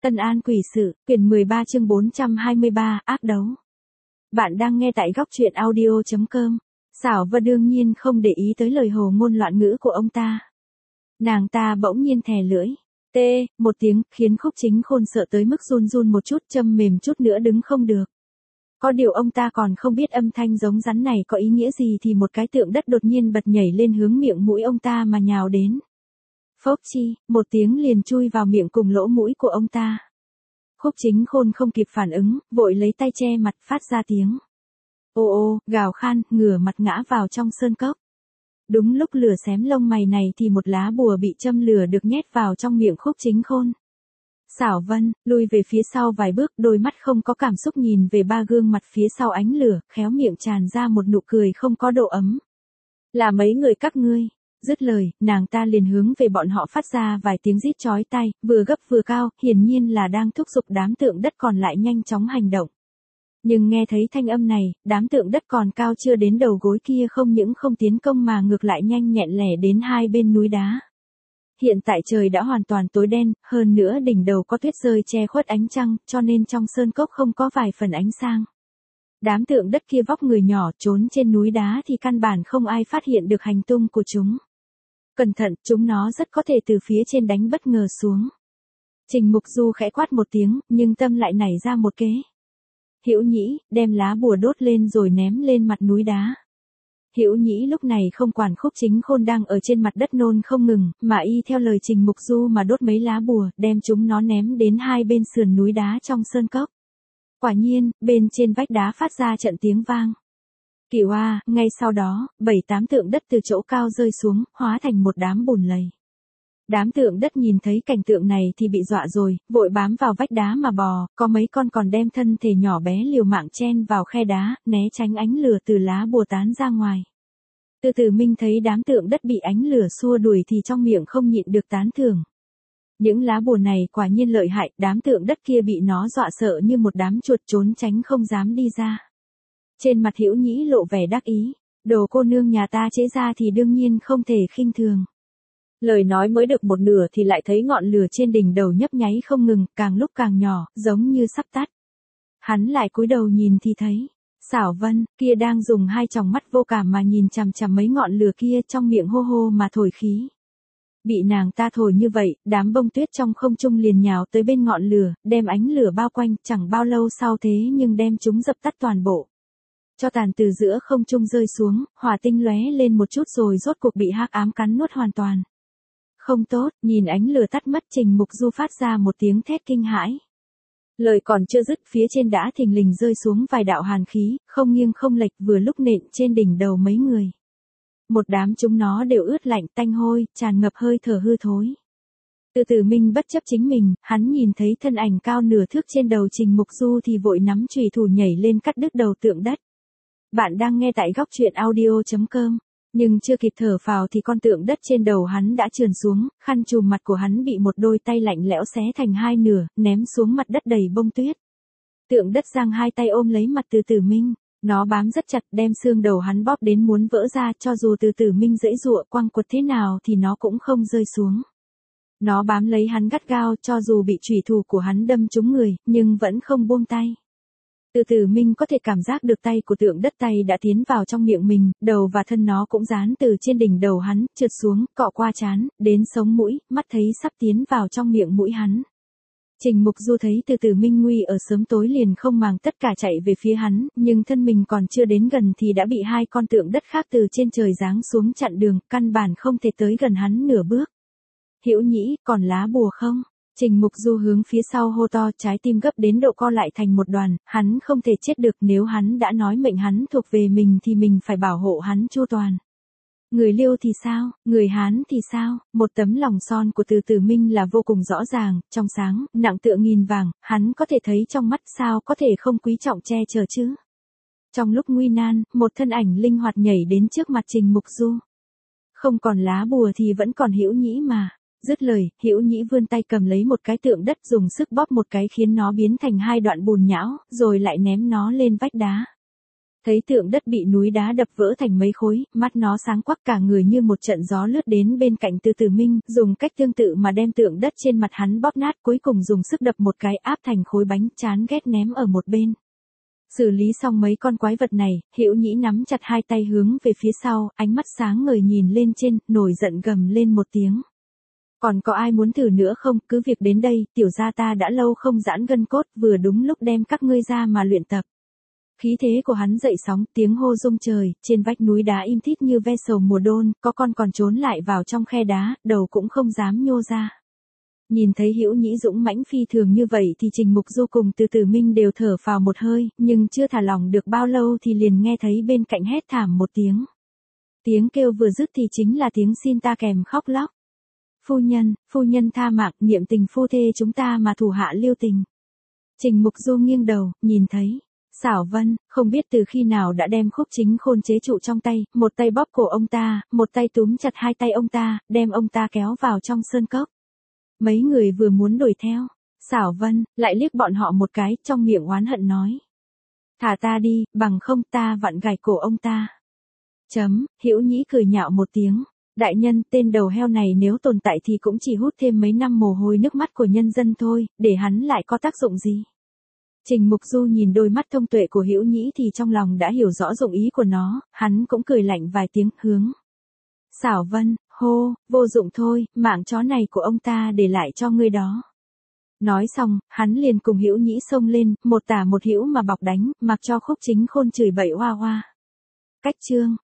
Tân An Quỷ Sự, quyển 13 chương 423, ác đấu. Bạn đang nghe tại góc truyện audio.com. Xảo Vân đương nhiên không để ý tới lời hồ ngôn loạn ngữ của ông ta. Nàng ta bỗng nhiên thè lưỡi. Tê, một tiếng, khiến Khúc Chính Khôn sợ tới mức run run một chút, châm mềm chút nữa đứng không được. Có điều ông ta còn không biết âm thanh giống rắn này có ý nghĩa gì thì một cái tượng đất đột nhiên bật nhảy lên hướng miệng mũi ông ta mà nhào đến. Phốc chi, một tiếng liền chui vào miệng cùng lỗ mũi của ông ta. Khúc Chính Khôn không kịp phản ứng, vội lấy tay che mặt phát ra tiếng. Ô ô, gào khan, ngửa mặt ngã vào trong sơn cốc. Đúng lúc lửa xém lông mày này thì một lá bùa bị châm lửa được nhét vào trong miệng Khúc Chính Khôn. Xảo Vân, lùi về phía sau vài bước, đôi mắt không có cảm xúc nhìn về ba gương mặt phía sau ánh lửa, khéo miệng tràn ra một nụ cười không có độ ấm. Là mấy người các ngươi. Dứt lời, nàng ta liền hướng về bọn họ phát ra vài tiếng rít chói tai, vừa gấp vừa cao, hiển nhiên là đang thúc giục đám tượng đất còn lại nhanh chóng hành động. Nhưng nghe thấy thanh âm này, đám tượng đất còn cao chưa đến đầu gối kia không những không tiến công mà ngược lại nhanh nhẹn lẻ đến hai bên núi đá. Hiện tại trời đã hoàn toàn tối đen, hơn nữa đỉnh đầu có tuyết rơi che khuất ánh trăng, cho nên trong sơn cốc không có vài phần ánh sáng. Đám tượng đất kia vóc người nhỏ trốn trên núi đá thì căn bản không ai phát hiện được hành tung của chúng. Cẩn thận, chúng nó rất có thể từ phía trên đánh bất ngờ xuống. Trình Mục Du khẽ quát một tiếng, nhưng tâm lại nảy ra một kế. Hữu Nhĩ, đem lá bùa đốt lên rồi ném lên mặt núi đá. Hữu Nhĩ lúc này không quản Khúc Chính Khôn đang ở trên mặt đất nôn không ngừng, mà y theo lời Trình Mục Du mà đốt mấy lá bùa, đem chúng nó ném đến hai bên sườn núi đá trong sơn cốc. Quả nhiên, bên trên vách đá phát ra trận tiếng vang. Kỳ oa, ngay sau đó, 7-8 tượng đất từ chỗ cao rơi xuống, hóa thành một đám bùn lầy. Đám tượng đất nhìn thấy cảnh tượng này thì bị dọa rồi, vội bám vào vách đá mà bò, có mấy con còn đem thân thể nhỏ bé liều mạng chen vào khe đá, né tránh ánh lửa từ lá bùa tán ra ngoài. Từ từ Minh thấy đám tượng đất bị ánh lửa xua đuổi thì trong miệng không nhịn được tán thưởng. Những lá bùa này quả nhiên lợi hại, đám tượng đất kia bị nó dọa sợ như một đám chuột trốn tránh không dám đi ra. Trên mặt Hữu Nhĩ lộ vẻ đắc ý, đồ cô nương nhà ta chế ra thì đương nhiên không thể khinh thường. Lời nói mới được một nửa thì lại thấy ngọn lửa trên đỉnh đầu nhấp nháy không ngừng, càng lúc càng nhỏ, giống như sắp tắt. Hắn lại cúi đầu nhìn thì thấy, Xảo Vân, kia đang dùng hai tròng mắt vô cảm mà nhìn chằm chằm mấy ngọn lửa kia trong miệng hô hô mà thổi khí. Bị nàng ta thổi như vậy, đám bông tuyết trong không trung liền nhào tới bên ngọn lửa, đem ánh lửa bao quanh, chẳng bao lâu sau thế nhưng đem chúng dập tắt toàn bộ. Cho tàn từ giữa không trung rơi xuống, hỏa tinh lóe lên một chút rồi rốt cuộc bị hắc ám cắn nuốt hoàn toàn. Không tốt, nhìn ánh lửa tắt mất Trình Mục Du phát ra một tiếng thét kinh hãi. Lời còn chưa dứt phía trên đã thình lình rơi xuống vài đạo hàn khí, không nghiêng không lệch vừa lúc nện trên đỉnh đầu mấy người. Một đám chúng nó đều ướt lạnh tanh hôi, tràn ngập hơi thở hư thối. Từ từ Minh bất chấp chính mình, hắn nhìn thấy thân ảnh cao nửa thước trên đầu Trình Mục Du thì vội nắm chùy thủ nhảy lên cắt đứt đầu tượng đất. Bạn đang nghe tại góc truyện audio.com. Nhưng chưa kịp thở phào thì con tượng đất trên đầu hắn đã trườn xuống, khăn trùm mặt của hắn bị một đôi tay lạnh lẽo xé thành hai nửa, ném xuống mặt đất đầy bông tuyết. Tượng đất giang hai tay ôm lấy mặt Từ từ Minh, nó bám rất chặt đem xương đầu hắn bóp đến muốn vỡ ra, cho dù Từ từ Minh giãy giụa quăng quật thế nào thì nó cũng không rơi xuống. Nó bám lấy hắn gắt gao cho dù bị chủy thủ của hắn đâm trúng người, nhưng vẫn không buông tay. Từ từ Minh có thể cảm giác được tay của tượng đất tay đã tiến vào trong miệng mình, đầu và thân nó cũng dán từ trên đỉnh đầu hắn, trượt xuống, cọ qua trán, đến sống mũi, mắt thấy sắp tiến vào trong miệng mũi hắn. Trình Mục Du thấy từ từ Minh nguy ở sớm tối liền không màng tất cả chạy về phía hắn, nhưng thân mình còn chưa đến gần thì đã bị hai con tượng đất khác từ trên trời giáng xuống chặn đường, căn bản không thể tới gần hắn nửa bước. Hữu Nhĩ, còn lá bùa không? Trình Mục Du hướng phía sau hô to, trái tim gấp đến độ co lại thành một đoàn, hắn không thể chết được, nếu hắn đã nói mệnh hắn thuộc về mình thì mình phải bảo hộ hắn chu toàn. Người Liêu thì sao, người Hán thì sao, một tấm lòng son của Từ từ Minh là vô cùng rõ ràng, trong sáng, nặng tựa nghìn vàng, hắn có thể thấy trong mắt sao có thể không quý trọng che chở chứ. Trong lúc nguy nan, một thân ảnh linh hoạt nhảy đến trước mặt Trình Mục Du. Không còn lá bùa thì vẫn còn Hữu Nhĩ mà. Dứt lời, Hữu Nhĩ vươn tay cầm lấy một cái tượng đất dùng sức bóp một cái khiến nó biến thành hai đoạn bùn nhão, rồi lại ném nó lên vách đá. Thấy tượng đất bị núi đá đập vỡ thành mấy khối, mắt nó sáng quắc cả người như một trận gió lướt đến bên cạnh Từ Tử Minh, dùng cách tương tự mà đem tượng đất trên mặt hắn bóp nát, cuối cùng dùng sức đập một cái áp thành khối bánh, chán ghét ném ở một bên. Xử lý xong mấy con quái vật này, Hữu Nhĩ nắm chặt hai tay hướng về phía sau, ánh mắt sáng ngời nhìn lên trên, nổi giận gầm lên một tiếng. Còn có ai muốn thử nữa không, cứ việc đến đây, tiểu gia ta đã lâu không giãn gân cốt, vừa đúng lúc đem các ngươi ra mà luyện tập. Khí thế của hắn dậy sóng, tiếng hô rung trời, trên vách núi đá im thít như ve sầu mùa đôn, có con còn trốn lại vào trong khe đá, đầu cũng không dám nhô ra. Nhìn thấy Hữu Nhĩ dũng mãnh phi thường như vậy thì Trình Mục Du cùng Từ Tử Minh đều thở phào một hơi, nhưng chưa thả lỏng được bao lâu thì liền nghe thấy bên cạnh hét thảm một tiếng. Tiếng kêu vừa dứt thì chính là tiếng xin ta kèm khóc lóc. Phu nhân tha mạng, niệm tình phu thê chúng ta mà thủ hạ lưu tình. Trình Mục Du nghiêng đầu, nhìn thấy. Xảo Vân, không biết từ khi nào đã đem Khúc Chính Khôn chế trụ trong tay, một tay bóp cổ ông ta, một tay túm chặt hai tay ông ta, đem ông ta kéo vào trong sơn cốc. Mấy người vừa muốn đuổi theo, Xảo Vân lại liếc bọn họ một cái, trong miệng oán hận nói. Thả ta đi, bằng không ta vặn gài cổ ông ta. Hữu Nhĩ cười nhạo một tiếng. Đại nhân, tên đầu heo này nếu tồn tại thì cũng chỉ hút thêm mấy năm mồ hôi nước mắt của nhân dân thôi, để hắn lại có tác dụng gì. Trình Mục Du nhìn đôi mắt thông tuệ của Hữu Nhĩ thì trong lòng đã hiểu rõ dụng ý của nó, hắn cũng cười lạnh vài tiếng, hướng. Xảo Vân, hô, vô dụng thôi, mạng chó này của ông ta để lại cho ngươi đó. Nói xong, hắn liền cùng Hữu Nhĩ xông lên, một tả một hữu mà bọc đánh, mặc cho Khúc Chính Khôn chửi bậy hoa hoa. Cách chương